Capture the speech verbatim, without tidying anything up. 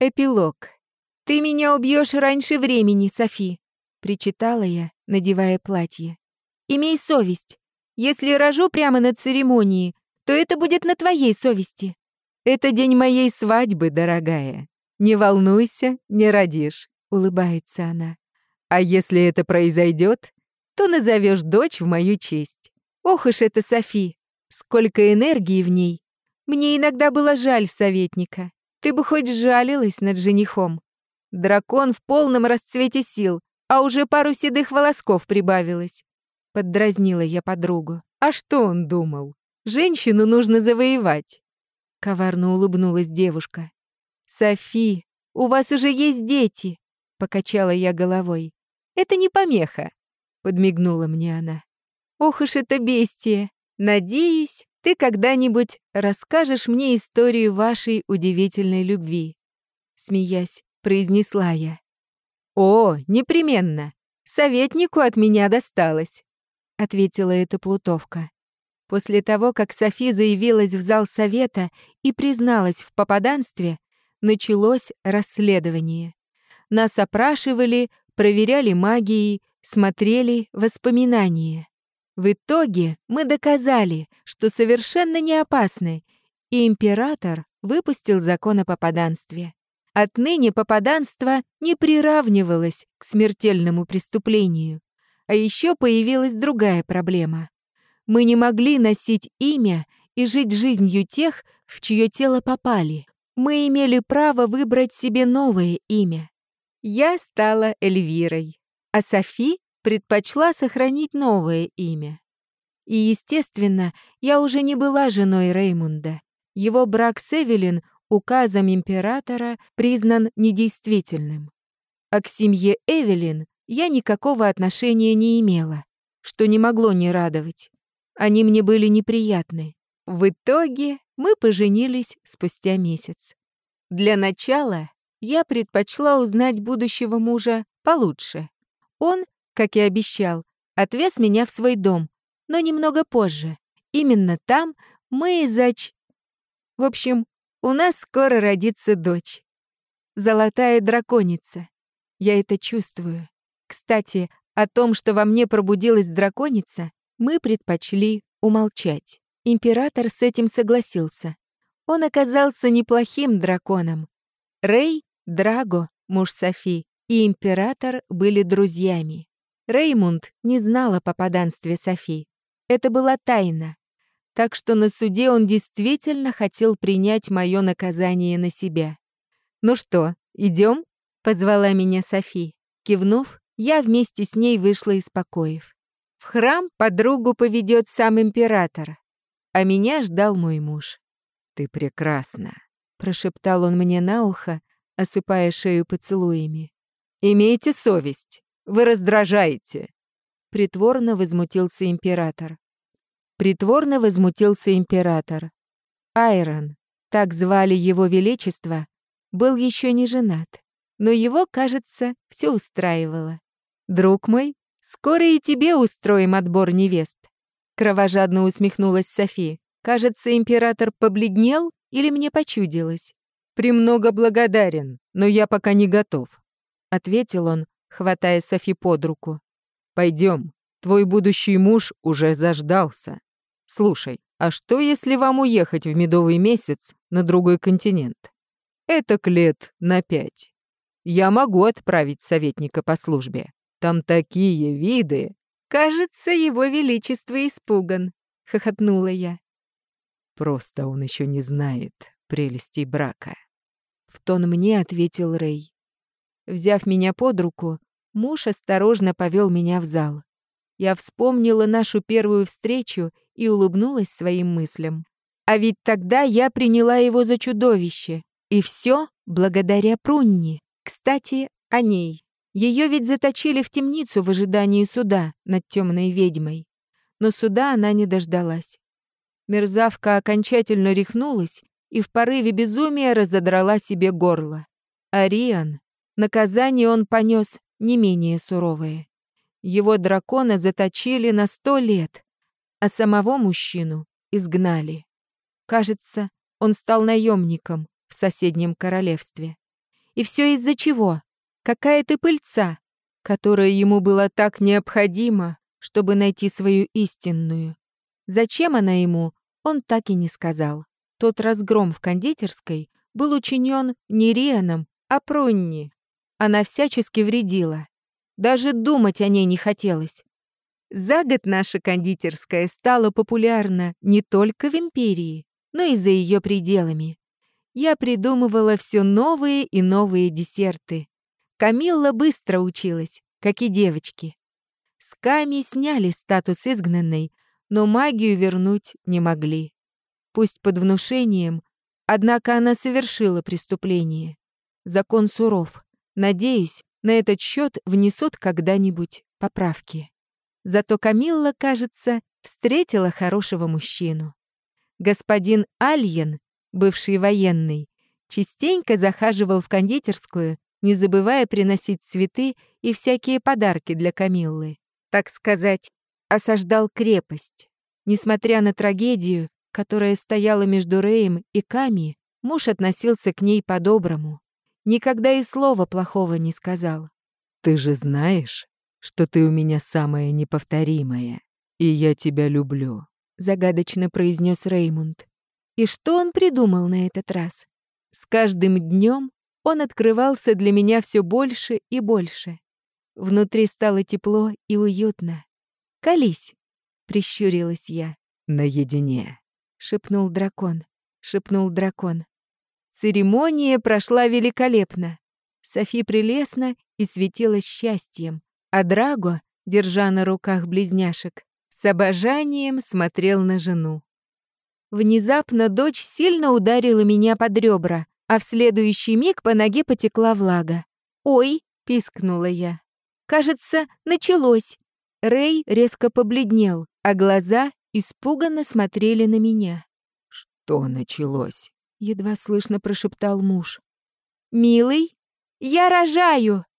Эпилог. «Ты меня убьешь раньше времени, Софи», — причитала я, надевая платье. «Имей совесть. Если рожу прямо на церемонии, то это будет на твоей совести». «Это день моей свадьбы, дорогая. Не волнуйся, не родишь», — улыбается она. «А если это произойдет, то назовешь дочь в мою честь». Ох уж это Софи, сколько энергии в ней. Мне иногда было жаль советника. Ты бы хоть жалилась над женихом. Дракон в полном расцвете сил, а уже пару седых волосков прибавилось. Поддразнила я подругу. А что он думал? Женщину нужно завоевать. Коварно улыбнулась девушка. «Софи, у вас уже есть дети», — покачала я головой. «Это не помеха», — подмигнула мне она. «Ох уж это бестия! Надеюсь, ты когда-нибудь расскажешь мне историю вашей удивительной любви», — смеясь, произнесла я. «О, непременно! Советнику от меня досталось», — ответила эта плутовка. После того, как Софи заявилась в зал совета и призналась в попаданстве, началось расследование. Нас опрашивали, проверяли магией, смотрели воспоминания. В итоге мы доказали, что совершенно не опасны, и император выпустил закон о попаданстве. Отныне попаданство не приравнивалось к смертельному преступлению. А еще появилась другая проблема. Мы не могли носить имя и жить жизнью тех, в чье тело попали. Мы имели право выбрать себе новое имя. Я стала Эльвирой, а Софи предпочла сохранить новое имя. И, естественно, я уже не была женой Реймунда. Его брак с Эвелин указом императора признан недействительным. А к семье Эвелин я никакого отношения не имела, что не могло не радовать. Они мне были неприятны. В итоге мы поженились спустя месяц. Для начала я предпочла узнать будущего мужа получше. Он, как и обещал, отвез меня в свой дом, но немного позже. Именно там мы и зач... В общем, у нас скоро родится дочь. Золотая драконица. Я это чувствую. Кстати, о том, что во мне пробудилась драконица, мы предпочли умолчать. Император с этим согласился. Он оказался неплохим драконом. Рей, Драго, муж Софи, и император были друзьями. Реймунд не знал о попаданстве Софи. Это была тайна. Так что на суде он действительно хотел принять мое наказание на себя. «Ну что, идем?» — позвала меня Софи. Кивнув, я вместе с ней вышла из покоев. В храм подругу поведет сам император, а меня ждал мой муж. «Ты прекрасна», — прошептал он мне на ухо, осыпая шею поцелуями. «Имейте совесть, вы раздражаете», — притворно возмутился император. Притворно возмутился император. Айрон, так звали его величество, был еще не женат, но его, кажется, все устраивало. «Друг мой, скоро и тебе устроим отбор невест», — кровожадно усмехнулась Софи. «Кажется, император побледнел или мне почудилось?» «Премного благодарен, но я пока не готов», — ответил он, хватая Софи под руку. «Пойдем, твой будущий муж уже заждался. Слушай, а что, если вам уехать в медовый месяц на другой континент? Это лет на пять. Я могу отправить советника по службе. Там такие виды!» «Кажется, его величество испуган», — хохотнула я. «Просто он еще не знает прелестей брака», — в тон мне ответил Рей. Взяв меня под руку, муж осторожно повел меня в зал. Я вспомнила нашу первую встречу и улыбнулась своим мыслям. А ведь тогда я приняла его за чудовище. И все благодаря Прунни. Кстати, о ней. Ее ведь заточили в темницу в ожидании суда над темной ведьмой. Но суда она не дождалась. Мерзавка окончательно рехнулась и в порыве безумия разодрала себе горло. А Риан, наказание он понес не менее суровое. Его дракона заточили на сто лет, а самого мужчину изгнали. Кажется, он стал наемником в соседнем королевстве. И все из-за чего? Какая ты пыльца, которая ему была так необходима, чтобы найти свою истинную. Зачем она ему, он так и не сказал. Тот разгром в кондитерской был учинен не Рианом, а Пронни. Она всячески вредила. Даже думать о ней не хотелось. За год наша кондитерская стала популярна не только в империи, но и за ее пределами. Я придумывала все новые и новые десерты. Камилла быстро училась, как и девочки. С Ками сняли статус изгнанной, но магию вернуть не могли. Пусть под внушением, однако она совершила преступление. Закон суров. Надеюсь, на этот счет внесут когда-нибудь поправки. Зато Камилла, кажется, встретила хорошего мужчину. Господин Альен, бывший военный, частенько захаживал в кондитерскую, не забывая приносить цветы и всякие подарки для Камиллы. Так сказать, осаждал крепость. Несмотря на трагедию, которая стояла между Рэем и Ками, муж относился к ней по-доброму. Никогда и слова плохого не сказал. «Ты же знаешь, что ты у меня самая неповторимая, и я тебя люблю», — загадочно произнес Реймунд. И что он придумал на этот раз? С каждым днем он открывался для меня все больше и больше. Внутри стало тепло и уютно. «Колись!» — прищурилась я. «Наедине», — шепнул дракон, шепнул дракон. Церемония прошла великолепно. Софи прелестно и светилась счастьем, а Драго, держа на руках близняшек, с обожанием смотрел на жену. Внезапно дочь сильно ударила меня под ребра, а в следующий миг по ноге потекла влага. «Ой!» — пискнула я. «Кажется, началось!» Рэй резко побледнел, а глаза испуганно смотрели на меня. «Что началось?» — едва слышно прошептал муж. «Милый, я рожаю!»